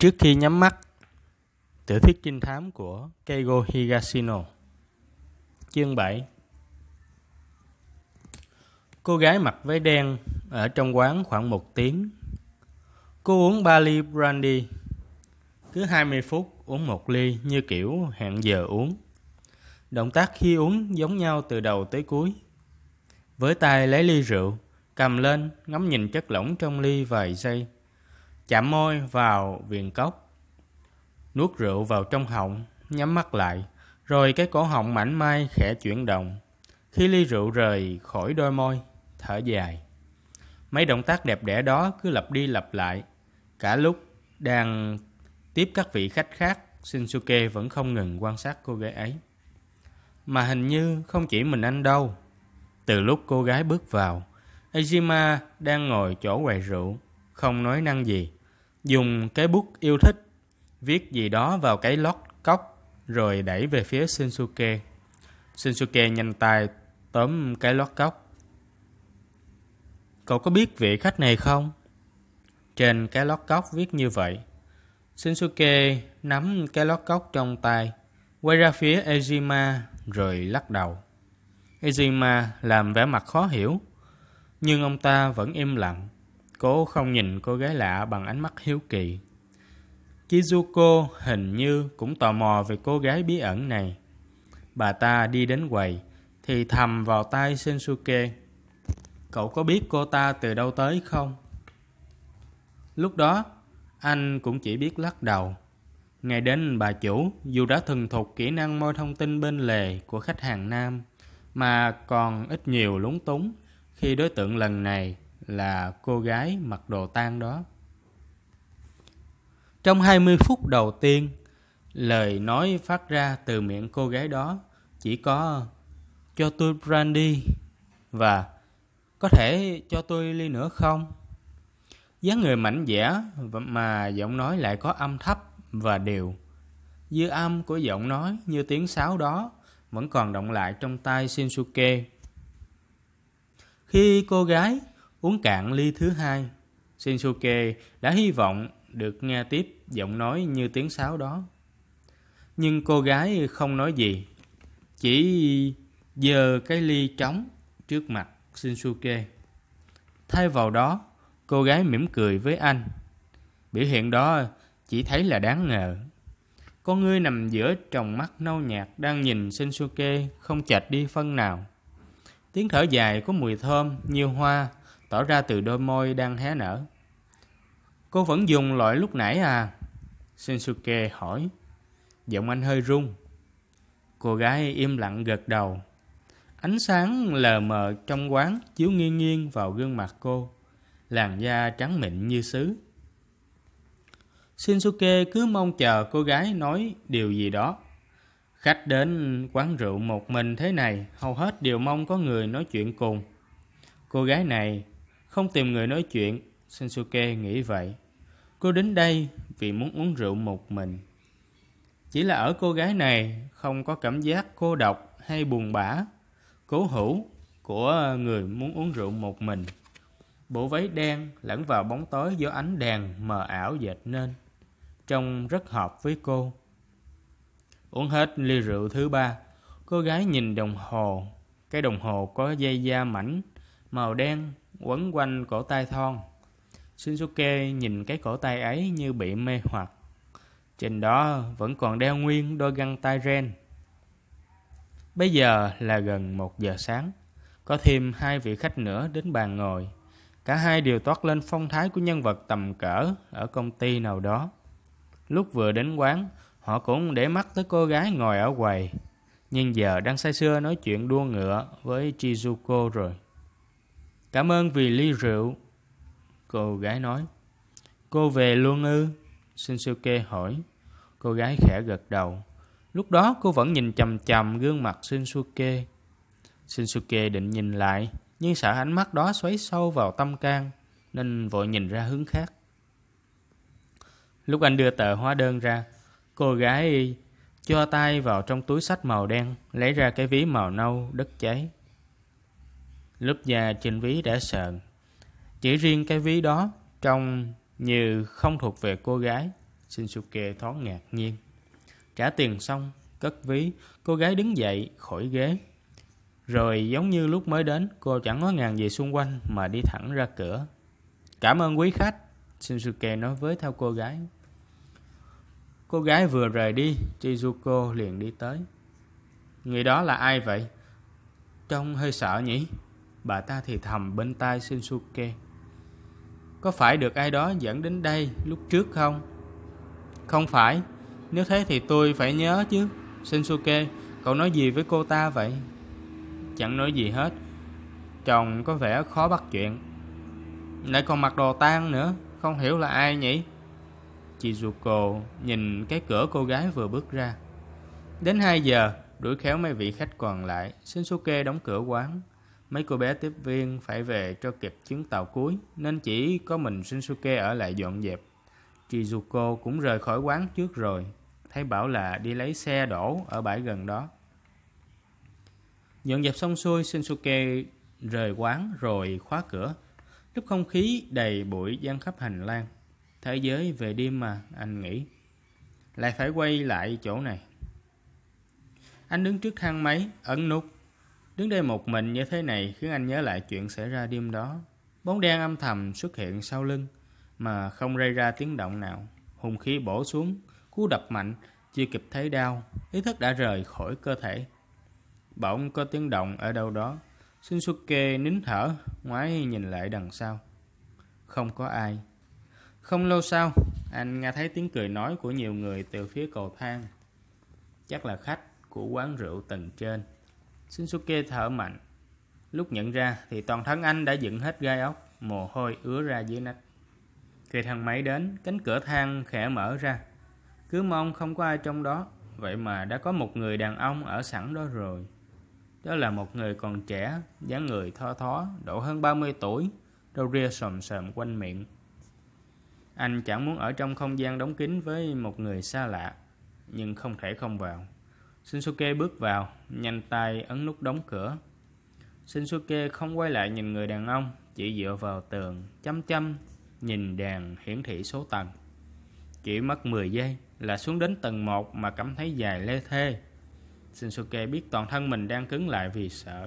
Trước khi nhắm mắt. Tiểu thuyết trinh thám của Keigo Higashino. Chương 7. Cô gái mặc váy đen ở trong quán khoảng 1 tiếng. Cô uống 3 ly brandy. Cứ 20 phút uống 1 ly như kiểu hẹn giờ uống. Động tác khi uống giống nhau từ đầu tới cuối. Với tay lấy ly rượu, cầm lên ngắm nhìn chất lỏng trong ly vài giây. Chạm môi vào viền cốc. Nuốt rượu vào trong họng, nhắm mắt lại, rồi cái cổ họng mảnh mai khẽ chuyển động. Khi ly rượu rời khỏi đôi môi, thở dài. Mấy động tác đẹp đẽ đó cứ lặp đi lặp lại. Cả lúc đang tiếp các vị khách khác, Shinsuke vẫn không ngừng quan sát cô gái ấy. Mà hình như không chỉ mình anh đâu. Từ lúc cô gái bước vào, Ejima đang ngồi chỗ quầy rượu, không nói năng gì. Dùng cái bút yêu thích, viết gì đó vào cái lót cốc, rồi đẩy về phía Shinsuke. Shinsuke nhanh tay tóm cái lót cốc. Cậu có biết vị khách này không? Trên cái lót cốc viết như vậy. Shinsuke nắm cái lót cốc trong tay, quay ra phía Ejima rồi lắc đầu. Ejima làm vẻ mặt khó hiểu, nhưng ông ta vẫn im lặng, cố không nhìn cô gái lạ bằng ánh mắt hiếu kỳ. Kizuko hình như cũng tò mò về cô gái bí ẩn này. Bà ta đi đến quầy, thì thầm vào tai Shinsuke. Cậu có biết cô ta từ đâu tới không? Lúc đó, anh cũng chỉ biết lắc đầu. Ngay đến bà chủ, dù đã thuần thục kỹ năng moi thông tin bên lề của khách hàng nam, mà còn ít nhiều lúng túng khi đối tượng lần này là cô gái mặc đồ tang đó. Trong 20 phút đầu tiên, lời nói phát ra từ miệng cô gái đó chỉ có cho tôi brandy và có thể cho tôi ly nữa không? Dáng người mảnh dẻ mà giọng nói lại có âm thấp và đều. Dư âm của giọng nói như tiếng sáo đó vẫn còn động lại trong tai Shinsuke. Khi cô gái uống cạn ly thứ hai, Shinsuke đã hy vọng được nghe tiếp giọng nói như tiếng sáo đó. Nhưng cô gái không nói gì, chỉ giơ cái ly trống trước mặt Shinsuke. Thay vào đó, cô gái mỉm cười với anh. Biểu hiện đó chỉ thấy là đáng ngờ. Con ngươi nằm giữa tròng mắt nâu nhạt đang nhìn Shinsuke không chệch đi phân nào. Tiếng thở dài có mùi thơm như hoa tỏ ra từ đôi môi đang hé nở. Cô vẫn dùng loại lúc nãy à? Shinsuke hỏi. Giọng anh hơi run. Cô gái im lặng gật đầu. Ánh sáng lờ mờ trong quán chiếu nghiêng nghiêng vào gương mặt cô. Làn da trắng mịn như sứ. Shinsuke cứ mong chờ cô gái nói điều gì đó. Khách đến quán rượu một mình thế này, hầu hết đều mong có người nói chuyện cùng. Cô gái này không tìm người nói chuyện, Shinsuke nghĩ vậy. Cô đến đây vì muốn uống rượu một mình. Chỉ là ở cô gái này không có cảm giác cô độc hay buồn bã, cố hữu của người muốn uống rượu một mình. Bộ váy đen lẫn vào bóng tối do ánh đèn mờ ảo dệt nên, trông rất hợp với cô. Uống hết ly rượu thứ 3, cô gái nhìn đồng hồ. Cái đồng hồ có dây da mảnh màu đen quấn quanh cổ tay thon. Shinsuke nhìn cái cổ tay ấy như bị mê hoặc. Trên đó vẫn còn đeo nguyên đôi găng tay ren. Bây giờ là gần 1 giờ sáng. Có thêm 2 vị khách nữa đến bàn ngồi. Cả hai đều toát lên phong thái của nhân vật tầm cỡ ở công ty nào đó. Lúc vừa đến quán, họ cũng để mắt tới cô gái ngồi ở quầy. Nhưng giờ đang say sưa nói chuyện đua ngựa với Chizuko rồi. Cảm ơn vì ly rượu, cô gái nói. Cô về luôn ư? Shinsuke hỏi. Cô gái khẽ gật đầu. Lúc đó cô vẫn nhìn chằm chằm gương mặt Shinsuke. Shinsuke định nhìn lại, nhưng sợ ánh mắt đó xoáy sâu vào tâm can, nên vội nhìn ra hướng khác. Lúc anh đưa tờ hóa đơn ra, cô gái cho tay vào trong túi xách màu đen, lấy ra cái ví màu nâu đất cháy. Lớp da trên ví đã sờn. Chỉ riêng cái ví đó trông như không thuộc về cô gái. Shinsuke thoáng ngạc nhiên. Trả tiền xong, cất ví, cô gái đứng dậy khỏi ghế. Rồi giống như lúc mới đến, cô chẳng ngó ngàng gì xung quanh mà đi thẳng ra cửa. Cảm ơn quý khách, Shinsuke nói với theo cô gái. Cô gái vừa rời đi, Chizuko liền đi tới. Người đó là ai vậy? Trông hơi sợ nhỉ? Bà ta thì thầm bên tai Shinsuke. Có phải được ai đó dẫn đến đây lúc trước không? Không phải. Nếu thế thì tôi phải nhớ chứ. Shinsuke, cậu nói gì với cô ta vậy? Chẳng nói gì hết. Chồng có vẻ khó bắt chuyện. Lại còn mặc đồ tang nữa. Không hiểu là ai nhỉ? Chizuko nhìn cái cửa cô gái vừa bước ra. Đến 2 giờ, đuổi khéo mấy vị khách còn lại, Shinsuke đóng cửa quán. Mấy cô bé tiếp viên phải về cho kịp chuyến tàu cuối, nên chỉ có mình Shinsuke ở lại dọn dẹp. Chizuko cũng rời khỏi quán trước rồi, thấy bảo là đi lấy xe đổ ở bãi gần đó. Dọn dẹp xong xuôi, Shinsuke rời quán rồi khóa cửa. Lúc không khí đầy bụi giăng khắp hành lang. Thế giới về đêm mà, anh nghĩ. Lại phải quay lại chỗ này. Anh đứng trước thang máy, ấn nút. Đứng đây một mình như thế này khiến anh nhớ lại chuyện xảy ra đêm đó. Bóng đen âm thầm xuất hiện sau lưng, mà không gây ra tiếng động nào. Hung khí bổ xuống, cú đập mạnh, chưa kịp thấy đau, ý thức đã rời khỏi cơ thể. Bỗng có tiếng động ở đâu đó. Shinsuke nín thở, ngoái nhìn lại đằng sau. Không có ai. Không lâu sau, anh nghe thấy tiếng cười nói của nhiều người từ phía cầu thang. Chắc là khách của quán rượu tầng trên. Shinsuke thở mạnh. Lúc nhận ra thì toàn thân anh đã dựng hết gai ốc, mồ hôi ứa ra dưới nách. Khi thang máy đến, cánh cửa thang khẽ mở ra. Cứ mong không có ai trong đó, vậy mà đã có một người đàn ông ở sẵn đó rồi. Đó là một người còn trẻ, dáng người thon thó, độ hơn 30 tuổi, râu ria xồm xồm quanh miệng. Anh chẳng muốn ở trong không gian đóng kín với một người xa lạ, nhưng không thể không vào. Shinsuke bước vào, nhanh tay ấn nút đóng cửa. Shinsuke không quay lại nhìn người đàn ông, chỉ dựa vào tường, chăm chăm nhìn đèn hiển thị số tầng. Chỉ mất 10 giây là xuống đến tầng 1 mà cảm thấy dài lê thê. Shinsuke biết toàn thân mình đang cứng lại vì sợ.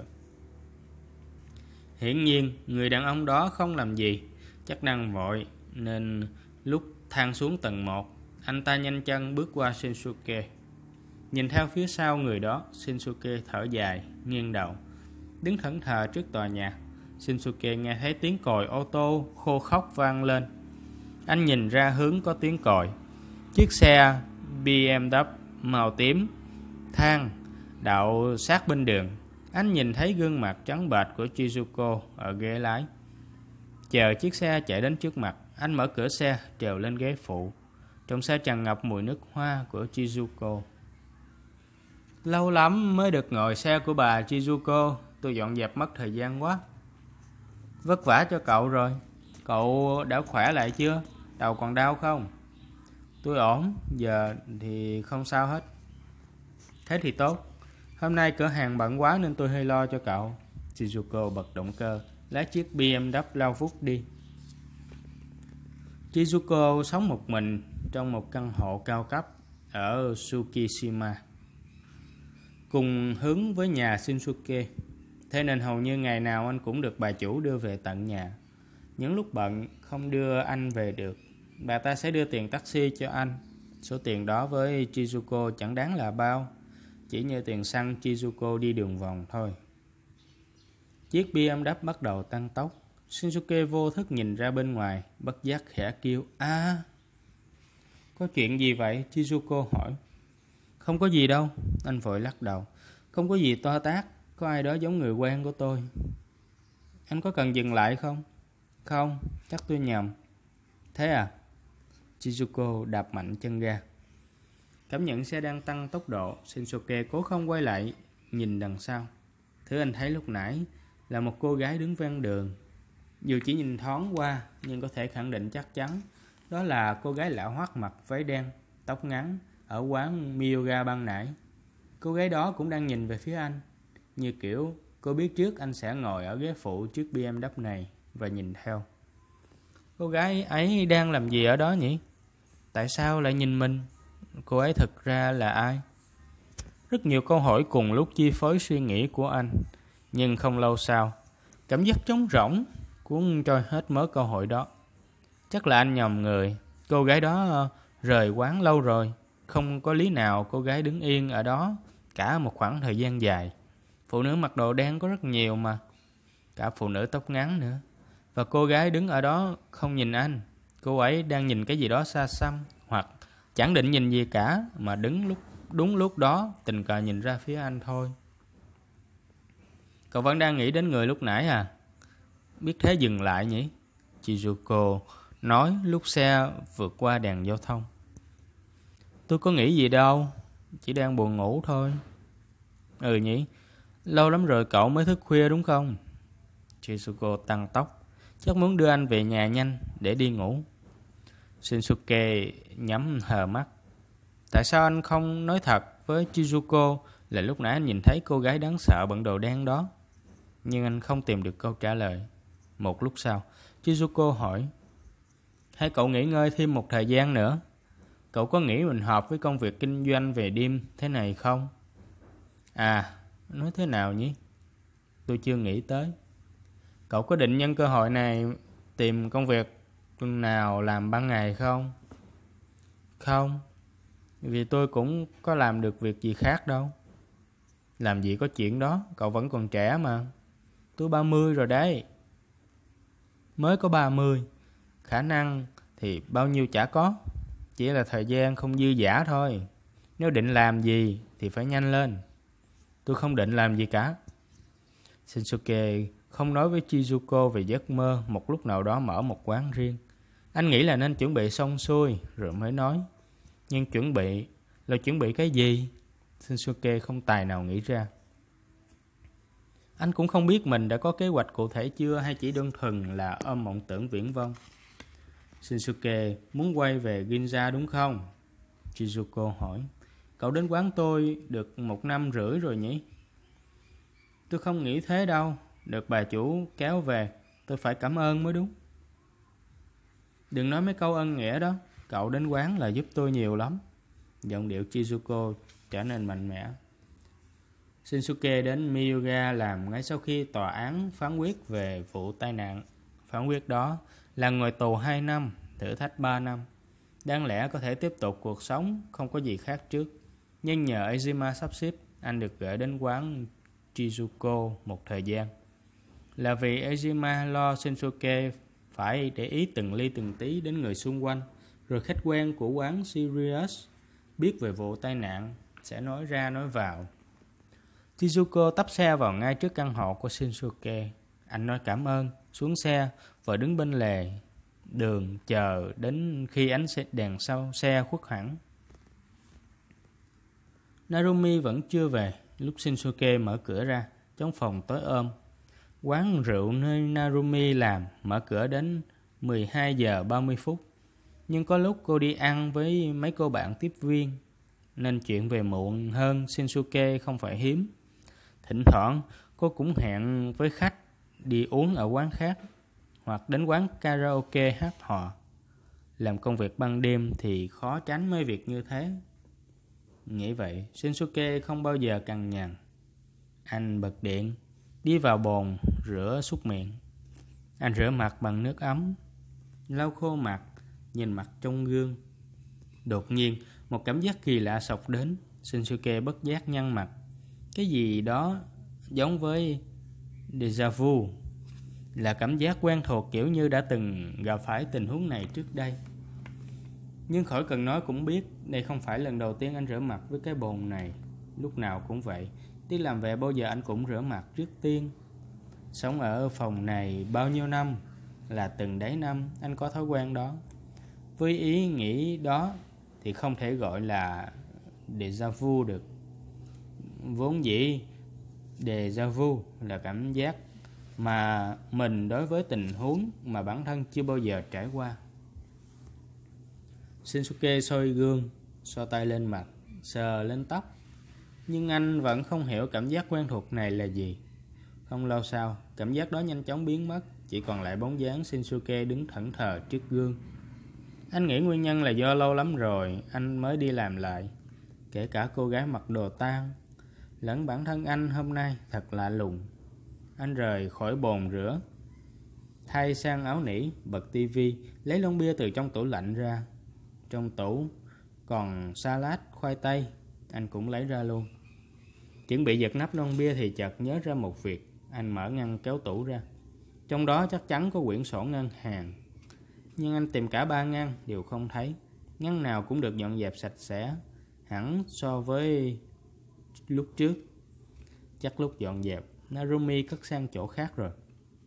Hiển nhiên, người đàn ông đó không làm gì, chắc đang vội, nên lúc thang xuống tầng 1, anh ta nhanh chân bước qua Shinsuke. Nhìn theo phía sau người đó, Shinsuke thở dài, nghiêng đầu. Đứng thẫn thờ trước tòa nhà, Shinsuke nghe thấy tiếng còi ô tô khô khóc vang lên. Anh nhìn ra hướng có tiếng còi. Chiếc xe BMW màu tím than đậu sát bên đường. Anh nhìn thấy gương mặt trắng bệch của Chizuko ở ghế lái. Chờ chiếc xe chạy đến trước mặt, anh mở cửa xe, trèo lên ghế phụ. Trong xe tràn ngập mùi nước hoa của Chizuko. Lâu lắm mới được ngồi xe của bà Chizuko, tôi dọn dẹp mất thời gian quá. Vất vả cho cậu rồi. Cậu đã khỏe lại chưa? Đầu còn đau không? Tôi ổn, giờ thì không sao hết. Thế thì tốt. Hôm nay cửa hàng bận quá nên tôi hơi lo cho cậu. Chizuko bật động cơ, lái chiếc BMW lao vút đi. Chizuko sống một mình trong một căn hộ cao cấp ở Tsukishima, cùng hướng với nhà Shinsuke. Thế nên hầu như ngày nào anh cũng được bà chủ đưa về tận nhà. Những lúc bận không đưa anh về được, bà ta sẽ đưa tiền taxi cho anh. Số tiền đó với Chizuko chẳng đáng là bao, chỉ như tiền xăng Chizuko đi đường vòng thôi. Chiếc BMW bắt đầu tăng tốc. Shinsuke vô thức nhìn ra bên ngoài, bất giác khẽ kêu a. Có chuyện gì vậy? Chizuko hỏi. Không có gì đâu, anh vội lắc đầu. Không có gì to tát, có ai đó giống người quen của tôi. Anh có cần dừng lại không? Không, chắc tôi nhầm. Thế à? Chizuko đạp mạnh chân ga. Cảm nhận xe đang tăng tốc độ, Shinsuke cố không quay lại nhìn đằng sau. Thứ anh thấy lúc nãy là một cô gái đứng ven đường. Dù chỉ nhìn thoáng qua, nhưng có thể khẳng định chắc chắn đó là cô gái lạ hoắc mặc váy đen, tóc ngắn ở quán Miyoga ban nãy. Cô gái đó cũng đang nhìn về phía anh, như kiểu cô biết trước anh sẽ ngồi ở ghế phụ chiếc BMW này và nhìn theo. Cô gái ấy đang làm gì ở đó nhỉ? Tại sao lại nhìn mình? Cô ấy thực ra là ai? Rất nhiều câu hỏi cùng lúc chi phối suy nghĩ của anh. Nhưng không lâu sau, cảm giác trống rỗng cuốn trôi hết mớ câu hỏi đó. Chắc là anh nhầm người. Cô gái đó rời quán lâu rồi. Không có lý nào cô gái đứng yên ở đó cả một khoảng thời gian dài. Phụ nữ mặc đồ đen có rất nhiều mà. Cả phụ nữ tóc ngắn nữa. Và cô gái đứng ở đó không nhìn anh. Cô ấy đang nhìn cái gì đó xa xăm. Hoặc chẳng định nhìn gì cả, mà đúng lúc đó tình cờ nhìn ra phía anh thôi. Cậu vẫn đang nghĩ đến người lúc nãy à? Biết thế dừng lại nhỉ? Chizuko nói lúc xe vượt qua đèn giao thông. Tôi có nghĩ gì đâu, chỉ đang buồn ngủ thôi. Ừ nhỉ, lâu lắm rồi cậu mới thức khuya đúng không? Chizuko tăng tốc, chắc muốn đưa anh về nhà nhanh để đi ngủ. Shinsuke nhắm hờ mắt. Tại sao anh không nói thật với Chizuko là lúc nãy anh nhìn thấy cô gái đáng sợ bận đồ đen đó? Nhưng anh không tìm được câu trả lời. Một lúc sau, Chizuko hỏi, hay cậu nghỉ ngơi thêm một thời gian nữa? Cậu có nghĩ mình hợp với công việc kinh doanh về đêm thế này không? À, nói thế nào nhỉ? Tôi chưa nghĩ tới. Cậu có định nhân cơ hội này tìm công việc nào làm ban ngày không? Không, vì tôi cũng có làm được việc gì khác đâu. Làm gì có chuyện đó, cậu vẫn còn trẻ mà. Tôi 30 rồi đấy. Mới có 30, khả năng thì bao nhiêu chả có. Chỉ là thời gian không dư dả thôi. Nếu định làm gì thì phải nhanh lên. Tôi không định làm gì cả. Shinsuke không nói với Chizuko về giấc mơ một lúc nào đó mở một quán riêng. Anh nghĩ là nên chuẩn bị xong xuôi rồi mới nói. Nhưng chuẩn bị cái gì? Shinsuke không tài nào nghĩ ra. Anh cũng không biết mình đã có kế hoạch cụ thể chưa, hay chỉ đơn thuần là ôm mộng tưởng viển vông. Shinsuke muốn quay về Ginza đúng không? Chizuko hỏi. Cậu đến quán tôi được 1 năm rưỡi rồi nhỉ? Tôi không nghĩ thế đâu. Được bà chủ kéo về, tôi phải cảm ơn mới đúng. Đừng nói mấy câu ân nghĩa đó. Cậu đến quán là giúp tôi nhiều lắm. Giọng điệu Chizuko trở nên mạnh mẽ. Shinsuke đến Miyuga làm ngay sau khi tòa án phán quyết về vụ tai nạn. Phán quyết đó là ngồi tù 2 năm, thử thách 3 năm. Đáng lẽ có thể tiếp tục cuộc sống không có gì khác trước. Nhưng nhờ Ejima sắp xếp, anh được gửi đến quán Chizuko một thời gian. Là vì Ejima lo Shinsuke phải để ý từng ly từng tí đến người xung quanh. Rồi khách quen của quán Sirius biết về vụ tai nạn sẽ nói ra nói vào. Chizuko tấp xe vào ngay trước căn hộ của Shinsuke. Anh nói cảm ơn, xuống xe và đứng bên lề đường chờ đến khi ánh đèn sau xe khuất hẳn. Narumi vẫn chưa về. Lúc Shinsuke mở cửa ra, trong phòng tối ôm. Quán rượu nơi Narumi làm mở cửa đến 12 giờ 30 phút. Nhưng có lúc cô đi ăn với mấy cô bạn tiếp viên, nên chuyện về muộn hơn Shinsuke không phải hiếm. Thỉnh thoảng cô cũng hẹn với khách đi uống ở quán khác, hoặc đến quán karaoke hát hò. Làm công việc ban đêm thì khó tránh mấy việc như thế. Nghĩ vậy, Shinsuke không bao giờ cằn nhằn. Anh bật điện, đi vào bồn rửa súc miệng. Anh rửa mặt bằng nước ấm, lau khô mặt, nhìn mặt trong gương. Đột nhiên, một cảm giác kỳ lạ xộc đến. Shinsuke bất giác nhăn mặt. Cái gì đó giống với déjà vu, là cảm giác quen thuộc kiểu như đã từng gặp phải tình huống này trước đây. Nhưng khỏi cần nói cũng biết, đây không phải lần đầu tiên anh rửa mặt với cái bồn này. Lúc nào cũng vậy, đi làm về bao giờ anh cũng rửa mặt trước tiên. Sống ở phòng này bao nhiêu năm, là từng đấy năm anh có thói quen đó. Với ý nghĩ đó thì không thể gọi là déjà vu được. Vốn dĩ déjà vu là cảm giác mà mình đối với tình huống mà bản thân chưa bao giờ trải qua. Shinsuke soi gương, xoa tay lên mặt, sờ lên tóc. Nhưng anh vẫn không hiểu cảm giác quen thuộc này là gì. Không lâu sau, cảm giác đó nhanh chóng biến mất, chỉ còn lại bóng dáng Shinsuke đứng thẫn thờ trước gương. Anh nghĩ nguyên nhân là do lâu lắm rồi anh mới đi làm lại. Kể cả cô gái mặc đồ tang lẫn bản thân anh hôm nay thật lạ lùng. Anh rời khỏi bồn rửa, thay sang áo nỉ, bật tivi, lấy lon bia từ trong tủ lạnh ra. Trong tủ còn salad, khoai tây, anh cũng lấy ra luôn. Chuẩn bị giật nắp lon bia thì chợt nhớ ra một việc. Anh mở ngăn kéo tủ ra. Trong đó chắc chắn có quyển sổ ngân hàng. Nhưng anh tìm cả 3 ngăn đều không thấy. Ngăn nào cũng được dọn dẹp sạch sẽ hẳn so với lúc trước. Chắc lúc dọn dẹp, Narumi cất sang chỗ khác rồi.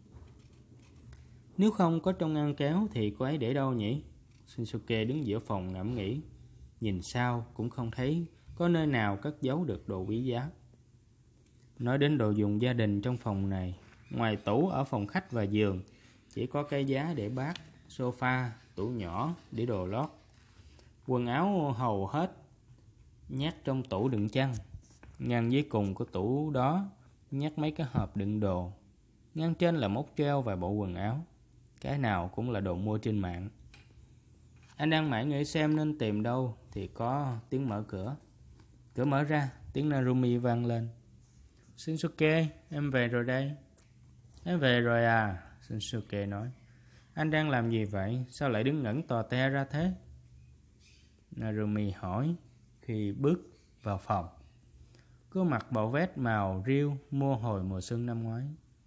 Nếu không có trong ngăn kéo thì cô ấy để đâu nhỉ? Shinsuke đứng giữa phòng ngẫm nghĩ. Nhìn sao cũng không thấy có nơi nào cất giấu được đồ quý giá. Nói đến đồ dùng gia đình trong phòng này, ngoài tủ ở phòng khách và giường, chỉ có cái giá để bát, sofa, tủ nhỏ để đồ lót. Quần áo hầu hết nhét trong tủ đựng chăn. Ngăn dưới cùng của tủ đó nhét mấy cái hộp đựng đồ. Ngăn trên là móc treo vài bộ quần áo. Cái nào cũng là đồ mua trên mạng. Anh đang mải nghĩ xem nên tìm đâu thì có tiếng mở cửa. Cửa mở ra, tiếng Narumi vang lên. Shinsuke, em về rồi đây. Em về rồi à? Shinsuke nói. Anh đang làm gì vậy? Sao lại đứng ngẩn tò te ra thế? Narumi hỏi khi bước vào phòng. Cô mặc bộ vest màu riêu mua hồi mùa xuân năm ngoái.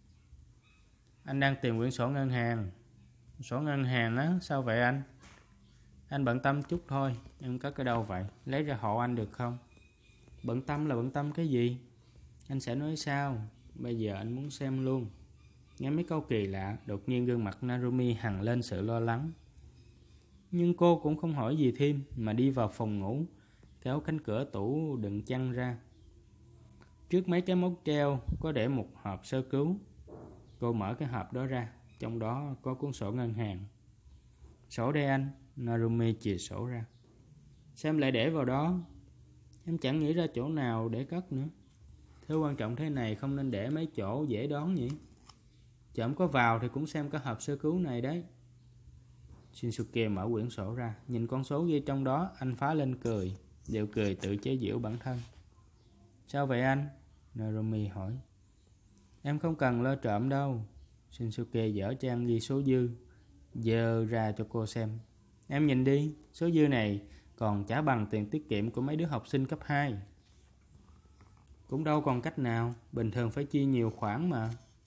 Anh đang tìm quyển sổ ngân hàng. Sổ ngân hàng á? Sao vậy anh? Anh bận tâm chút thôi. Em cất ở đâu vậy? Lấy ra hộ anh được không? Bận tâm là bận tâm cái gì? Anh sẽ nói sao? Bây giờ anh muốn xem luôn. Nghe mấy câu kỳ lạ, đột nhiên gương mặt Narumi hằn lên sự lo lắng. Nhưng cô cũng không hỏi gì thêm mà đi vào phòng ngủ, kéo cánh cửa tủ đựng chăn ra. Trước mấy cái móc treo có để một hộp sơ cứu. Cô mở cái hộp đó ra, trong đó có cuốn sổ ngân hàng. Sổ đây anh. Narumi chìa sổ ra. Sao em lại để vào đó? Em chẳng nghĩ ra chỗ nào để cất nữa. Thứ quan trọng thế này không nên để mấy chỗ dễ đón nhỉ? Chậm có vào thì cũng xem cái hộp sơ cứu này đấy. Shinsuke mở quyển sổ ra, nhìn con số ghi trong đó, anh phá lên cười, đều cười tự chế giễu bản thân. Sao vậy anh? Narumi hỏi. Em không cần lo trộm đâu. Shinsuke dở trang ghi số dư, giơ ra cho cô xem. Em nhìn đi, số dư này còn trả bằng tiền tiết kiệm của mấy đứa học sinh cấp 2. Cũng đâu còn cách nào, bình thường phải chia nhiều khoản mà.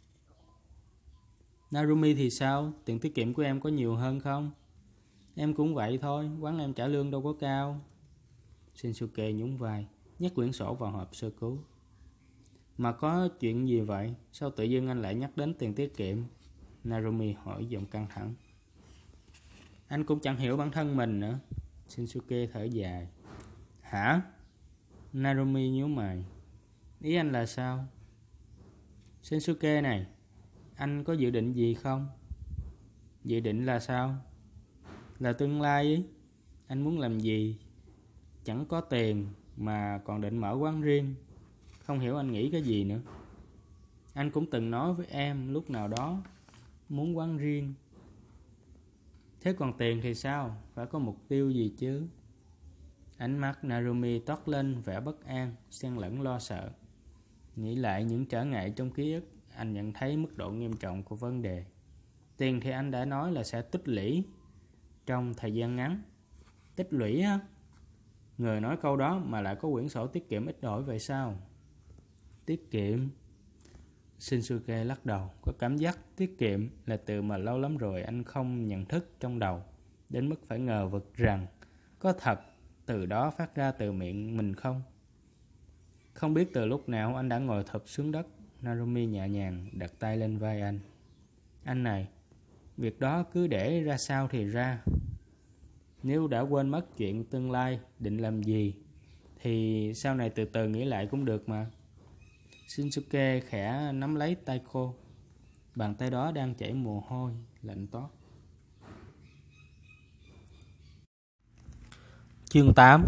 Narumi thì sao? Tiền tiết kiệm của em có nhiều hơn không? Em cũng vậy thôi, quán em trả lương đâu có cao. Shinsuke nhún vai, nhét quyển sổ vào hộp sơ cứu. Mà có chuyện gì vậy? Sao tự dưng anh lại nhắc đến tiền tiết kiệm? Narumi hỏi giọng căng thẳng. Anh cũng chẳng hiểu bản thân mình nữa. Shinsuke thở dài. Hả? Narumi nhíu mày. Ý anh là sao? Shinsuke này, anh có dự định gì không? Dự định là sao? Là tương lai ấy. Anh muốn làm gì? Chẳng có tiền mà còn định mở quán riêng. Không hiểu anh nghĩ cái gì nữa. Anh cũng từng nói với em lúc nào đó muốn quán riêng. Thế còn tiền thì sao? Phải có mục tiêu gì chứ? Ánh mắt Narumi toát lên vẻ bất an, xen lẫn lo sợ. Nghĩ lại những trở ngại trong ký ức, anh nhận thấy mức độ nghiêm trọng của vấn đề. Tiền thì anh đã nói là sẽ tích lũy trong thời gian ngắn. Tích lũy á? Người nói câu đó mà lại có quyển sổ tiết kiệm ít ỏi vậy sao? Tiết kiệm? Shinsuke lắc đầu, có cảm giác tiết kiệm là từ mà lâu lắm rồi anh không nhận thức trong đầu, đến mức phải ngờ vực rằng có thật từ đó phát ra từ miệng mình không? Không biết từ lúc nào anh đã ngồi thụp xuống đất. Narumi nhẹ nhàng đặt tay lên vai anh. Anh này, việc đó cứ để ra sao thì ra. Nếu đã quên mất chuyện tương lai định làm gì thì sau này từ từ nghĩ lại cũng được mà. Shinsuke khẽ nắm lấy tay cô. Bàn tay đó đang chảy mồ hôi lạnh toát. Chương 8.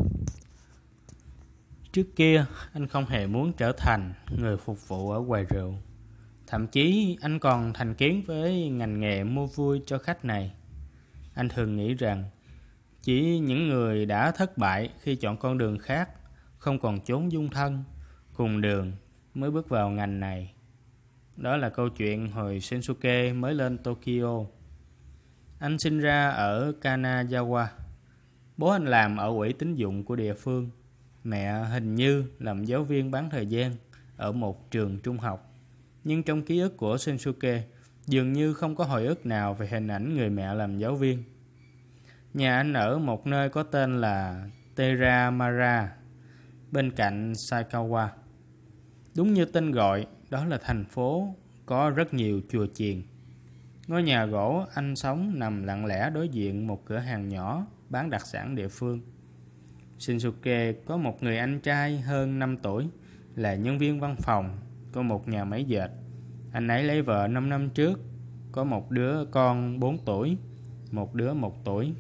Trước kia anh không hề muốn trở thành người phục vụ ở quầy rượu. Thậm chí anh còn thành kiến với ngành nghề mua vui cho khách này. Anh thường nghĩ rằng chỉ những người đã thất bại khi chọn con đường khác, không còn chốn dung thân, cùng đường mới bước vào ngành này. Đó là câu chuyện hồi Shinsuke mới lên Tokyo. Anh sinh ra ở Kanazawa. Bố anh làm ở quỹ tín dụng của địa phương. Mẹ hình như làm giáo viên bán thời gian ở một trường trung học. Nhưng trong ký ức của Shinsuke dường như không có hồi ức nào về hình ảnh người mẹ làm giáo viên. Nhà anh ở một nơi có tên là Teramara, bên cạnh Saikawa. Đúng như tên gọi, đó là thành phố có rất nhiều chùa chiền. Ngôi nhà gỗ anh sống nằm lặng lẽ đối diện một cửa hàng nhỏ bán đặc sản địa phương. Shinsuke có một người anh trai hơn 5 tuổi, là nhân viên văn phòng của một nhà máy dệt. Anh ấy lấy vợ 5 năm trước, có một đứa con 4 tuổi, một đứa 1 tuổi.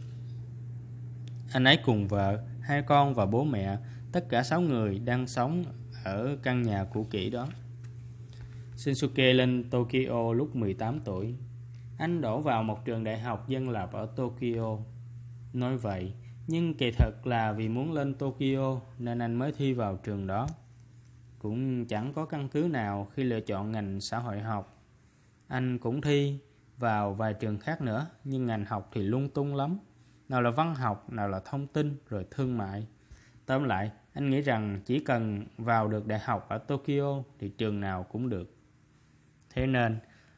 Anh ấy cùng vợ, 2 con và bố mẹ, tất cả 6 người đang sống ở căn nhà cũ kỹ đó. Shinsuke lên Tokyo lúc 18 tuổi. Anh đổ vào một trường đại học dân lập ở Tokyo. Nói vậy, nhưng kỳ thực là vì muốn lên Tokyo nên anh mới thi vào trường đó. Cũng chẳng có căn cứ nào khi lựa chọn ngành xã hội học. Anh cũng thi vào vài trường khác nữa, nhưng ngành học thì lung tung lắm. Nào là văn học, nào là thông tin, rồi thương mại. Tóm lại, anh nghĩ rằng chỉ cần vào được đại học ở Tokyo thì trường nào cũng được. Thế nên,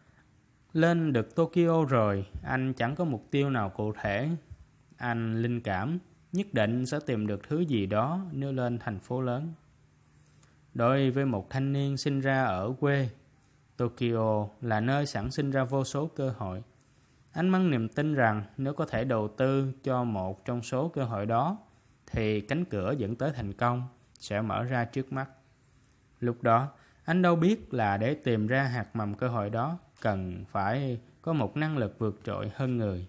lên được Tokyo rồi, anh chẳng có mục tiêu nào cụ thể. Anh linh cảm, nhất định sẽ tìm được thứ gì đó nếu lên thành phố lớn. Đối với một thanh niên sinh ra ở quê, Tokyo là nơi sản sinh ra vô số cơ hội. Anh mang niềm tin rằng nếu có thể đầu tư cho một trong số cơ hội đó, thì cánh cửa dẫn tới thành công sẽ mở ra trước mắt. Lúc đó, anh đâu biết là để tìm ra hạt mầm cơ hội đó, cần phải có một năng lực vượt trội hơn người.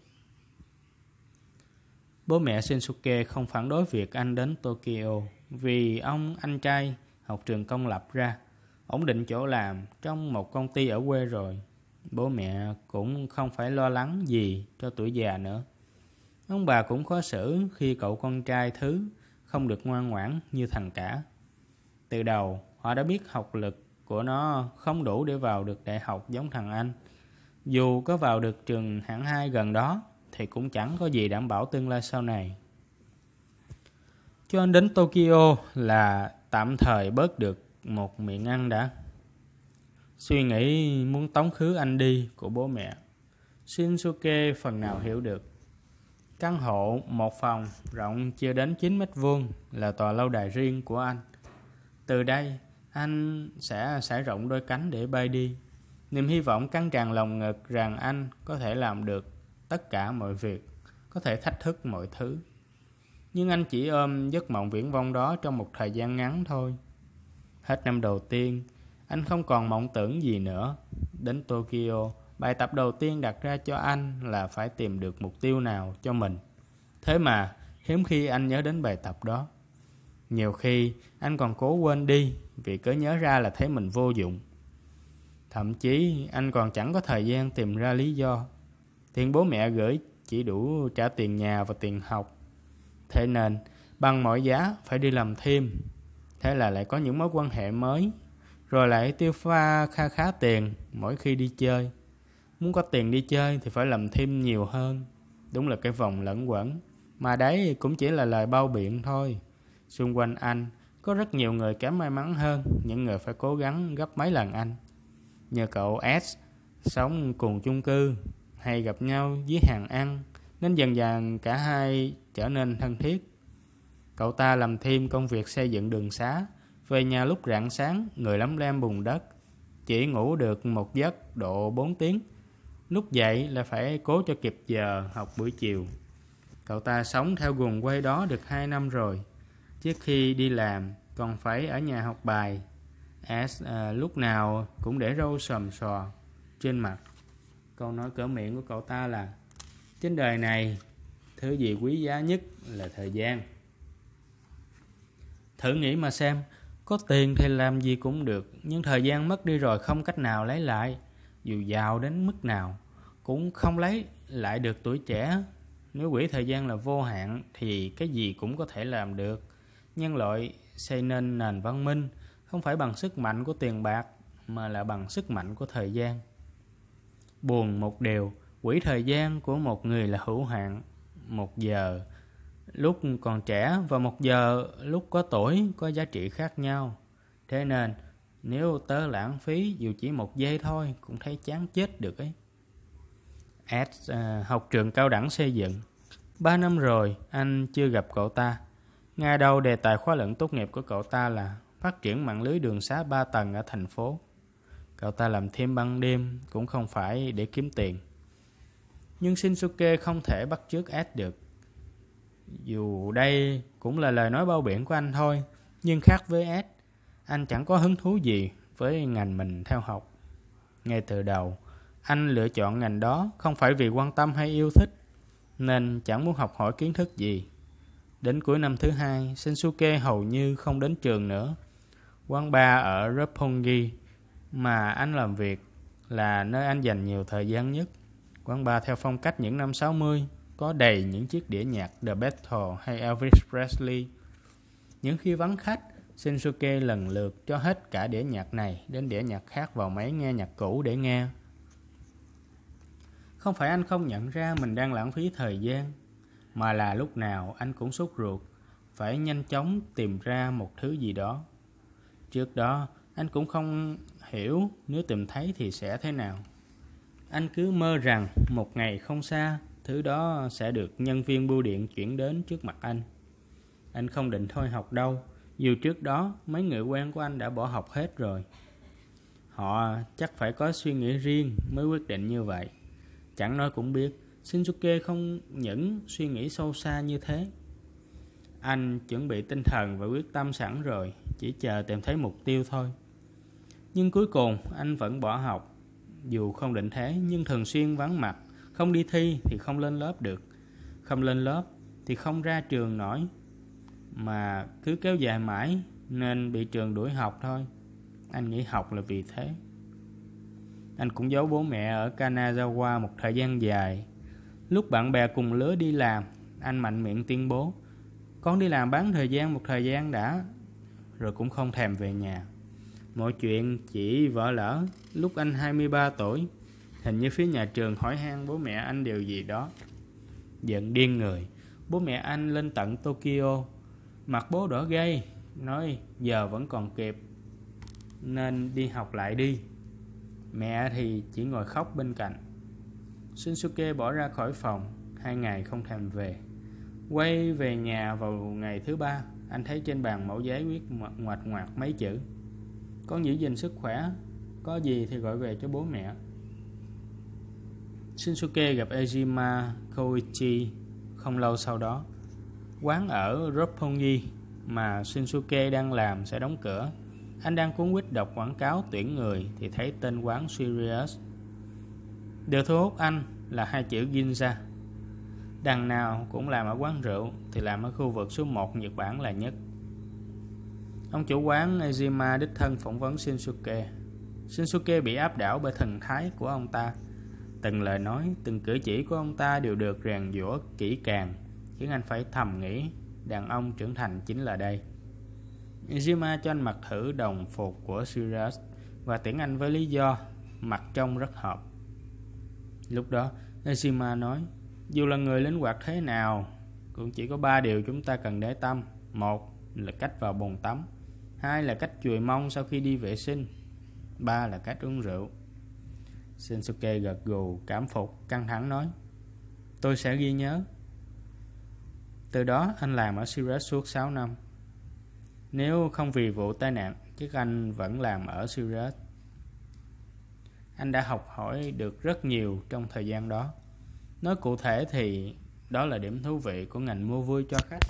Bố mẹ Shinsuke không phản đối việc anh đến Tokyo, vì anh trai học trường công lập ra, ổn định chỗ làm trong một công ty ở quê rồi. Bố mẹ cũng không phải lo lắng gì cho tuổi già nữa. Ông bà cũng khó xử khi cậu con trai thứ không được ngoan ngoãn như thằng cả. Từ đầu, họ đã biết học lực của nó không đủ để vào được đại học giống thằng anh. Dù có vào được trường hạng 2 gần đó, thì cũng chẳng có gì đảm bảo tương lai sau này. Cho anh đến Tokyo là tạm thời bớt được một miệng ăn đã. Suy nghĩ muốn tống khứ anh đi của bố mẹ, Shinsuke phần nào hiểu được. Căn hộ một phòng rộng chưa đến 9 mét vuông là tòa lâu đài riêng của anh. Từ đây, anh sẽ trải rộng đôi cánh để bay đi. Niềm hy vọng căng tràn lòng ngực rằng anh có thể làm được tất cả mọi việc, có thể thách thức mọi thứ. Nhưng anh chỉ ôm giấc mộng viển vông đó trong một thời gian ngắn thôi. Hết năm đầu tiên, anh không còn mộng tưởng gì nữa. Đến Tokyo, bài tập đầu tiên đặt ra cho anh là phải tìm được mục tiêu nào cho mình. Thế mà, hiếm khi anh nhớ đến bài tập đó. Nhiều khi, anh còn cố quên đi vì cứ nhớ ra là thấy mình vô dụng. Thậm chí, anh còn chẳng có thời gian tìm ra lý do. Tiền bố mẹ gửi chỉ đủ trả tiền nhà và tiền học. Thế nên, bằng mọi giá phải đi làm thêm. Thế là lại có những mối quan hệ mới, rồi lại tiêu pha khá tiền mỗi khi đi chơi. Muốn có tiền đi chơi thì phải làm thêm nhiều hơn. Đúng là cái vòng lẫn quẩn, mà đấy cũng chỉ là lời bao biện thôi. Xung quanh anh có rất nhiều người kém may mắn hơn, những người phải cố gắng gấp mấy lần anh. Nhờ cậu S sống cùng chung cư, hay gặp nhau dưới hàng ăn, nên dần dần cả hai trở nên thân thiết. Cậu ta làm thêm công việc xây dựng đường xá, về nhà lúc rạng sáng, người lấm lem bùn đất, chỉ ngủ được một giấc độ 4 tiếng. Lúc dậy là phải cố cho kịp giờ học buổi chiều. Cậu ta sống theo guồng quay đó được 2 năm rồi. Trước khi đi làm, còn phải ở nhà học bài. Lúc nào cũng để râu xòm xò trên mặt. Câu nói cỡ miệng của cậu ta là: trên đời này, thứ gì quý giá nhất là thời gian. Thử nghĩ mà xem, có tiền thì làm gì cũng được, nhưng thời gian mất đi rồi không cách nào lấy lại. Dù giàu đến mức nào, cũng không lấy lại được tuổi trẻ. Nếu quỹ thời gian là vô hạn thì cái gì cũng có thể làm được. Nhân loại xây nên nền văn minh không phải bằng sức mạnh của tiền bạc mà là bằng sức mạnh của thời gian. Buồn một điều, quỹ thời gian của một người là hữu hạn. 1 giờ lúc còn trẻ và 1 giờ lúc có tuổi có giá trị khác nhau. Thế nên nếu tớ lãng phí dù chỉ 1 giây thôi cũng thấy chán chết được ấy. Ed học trường cao đẳng xây dựng. 3 năm rồi anh chưa gặp cậu ta. Ngày đầu đề tài khóa luận tốt nghiệp của cậu ta là phát triển mạng lưới đường xá 3 tầng ở thành phố. Cậu ta làm thêm ban đêm cũng không phải để kiếm tiền. Nhưng Shinsuke không thể bắt chước Ed được. Dù đây cũng là lời nói bao biện của anh thôi, nhưng khác với Ed, anh chẳng có hứng thú gì với ngành mình theo học. Ngay từ đầu, anh lựa chọn ngành đó không phải vì quan tâm hay yêu thích, nên chẳng muốn học hỏi kiến thức gì. Đến cuối năm thứ 2, Shinsuke hầu như không đến trường nữa. Quán bar ở Roppongi mà anh làm việc là nơi anh dành nhiều thời gian nhất. Quán bar theo phong cách những năm 60, có đầy những chiếc đĩa nhạc The Beatles hay Elvis Presley. Những khi vắng khách, Shinsuke lần lượt cho hết cả đĩa nhạc này đến đĩa nhạc khác vào máy nghe nhạc cũ để nghe. Không phải anh không nhận ra mình đang lãng phí thời gian, mà là lúc nào anh cũng sốt ruột, phải nhanh chóng tìm ra một thứ gì đó. Trước đó, anh cũng không hiểu nếu tìm thấy thì sẽ thế nào. Anh cứ mơ rằng một ngày không xa, thứ đó sẽ được nhân viên bưu điện chuyển đến trước mặt anh. Anh không định thôi học đâu, dù trước đó mấy người quen của anh đã bỏ học hết rồi. Họ chắc phải có suy nghĩ riêng mới quyết định như vậy. Chẳng nói cũng biết, Shinsuke không những suy nghĩ sâu xa như thế. Anh chuẩn bị tinh thần và quyết tâm sẵn rồi, chỉ chờ tìm thấy mục tiêu thôi. Nhưng cuối cùng anh vẫn bỏ học. Dù không định thế nhưng thường xuyên vắng mặt. Không đi thi thì không lên lớp được, không lên lớp thì không ra trường nổi. Mà cứ kéo dài mãi nên bị trường đuổi học thôi. Anh nghĩ học là vì thế. Anh cũng giấu bố mẹ ở Kanazawa một thời gian dài. Lúc bạn bè cùng lứa đi làm, anh mạnh miệng tuyên bố: con đi làm bán thời gian một thời gian đã, rồi cũng không thèm về nhà. Mọi chuyện chỉ vỡ lỡ lúc anh 23 tuổi. Hình như phía nhà trường hỏi han bố mẹ anh điều gì đó. Giận điên người, bố mẹ anh lên tận Tokyo. Mặt bố đỏ gay, nói giờ vẫn còn kịp nên đi học lại đi. Mẹ thì chỉ ngồi khóc bên cạnh. Shinsuke bỏ ra khỏi phòng. 2 ngày không thèm về. Quay về nhà vào ngày thứ 3, anh thấy trên bàn mẫu giấy viết ngoạch ngoạc mấy chữ: con giữ gìn sức khỏe, có gì thì gọi về cho bố mẹ. Shinsuke gặp Ejima Koichi không lâu sau đó. Quán ở Roppongi mà Shinsuke đang làm sẽ đóng cửa. Anh đang cuốn quýt đọc quảng cáo tuyển người thì thấy tên quán Sirius. Điều thu hút anh là 2 chữ Ginza. Đằng nào cũng làm ở quán rượu thì làm ở khu vực số 1 Nhật Bản là nhất. Ông chủ quán Ejima đích thân phỏng vấn Shinsuke. Shinsuke bị áp đảo bởi thần thái của ông ta. Từng lời nói, từng cử chỉ của ông ta đều được rèn giũa kỹ càng, khiến anh phải thầm nghĩ đàn ông trưởng thành chính là đây. Ejima cho anh mặc thử đồng phục của Sirius và tuyển anh với lý do mặc trông rất hợp. Lúc đó Ejima nói: dù là người lính quạt thế nào cũng chỉ có 3 điều chúng ta cần để tâm. 1 là cách vào bồn tắm, 2 là cách chùi mông sau khi đi vệ sinh, 3 là cách uống rượu. Shinsuke gật gù cảm phục, căng thẳng nói: tôi sẽ ghi nhớ. Từ đó anh làm ở Sirius suốt 6 năm. Nếu không vì vụ tai nạn, chắc anh vẫn làm ở Sirius. Anh đã học hỏi được rất nhiều trong thời gian đó. Nói cụ thể thì đó là điểm thú vị của ngành mua vui cho khách.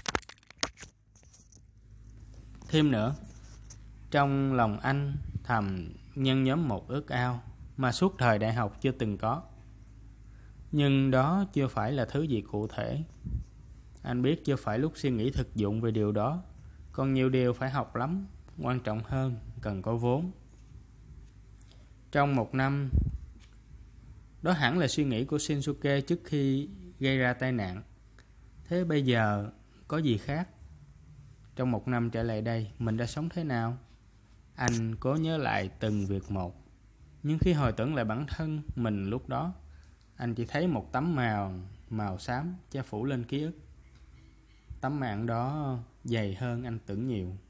Thêm nữa, trong lòng anh thầm nhân nhóm một ước ao mà suốt thời đại học chưa từng có. Nhưng đó chưa phải là thứ gì cụ thể. Anh biết chưa phải lúc suy nghĩ thực dụng về điều đó. Còn nhiều điều phải học lắm. Quan trọng hơn, cần có vốn. Trong 1 năm, đó hẳn là suy nghĩ của Shinsuke trước khi gây ra tai nạn. Thế bây giờ có gì khác? Trong 1 năm trở lại đây, mình đã sống thế nào? Anh cố nhớ lại từng việc một. Nhưng khi hồi tưởng lại bản thân mình lúc đó, anh chỉ thấy một tấm màu xám che phủ lên ký ức. Tấm màn đó dày hơn anh tưởng nhiều.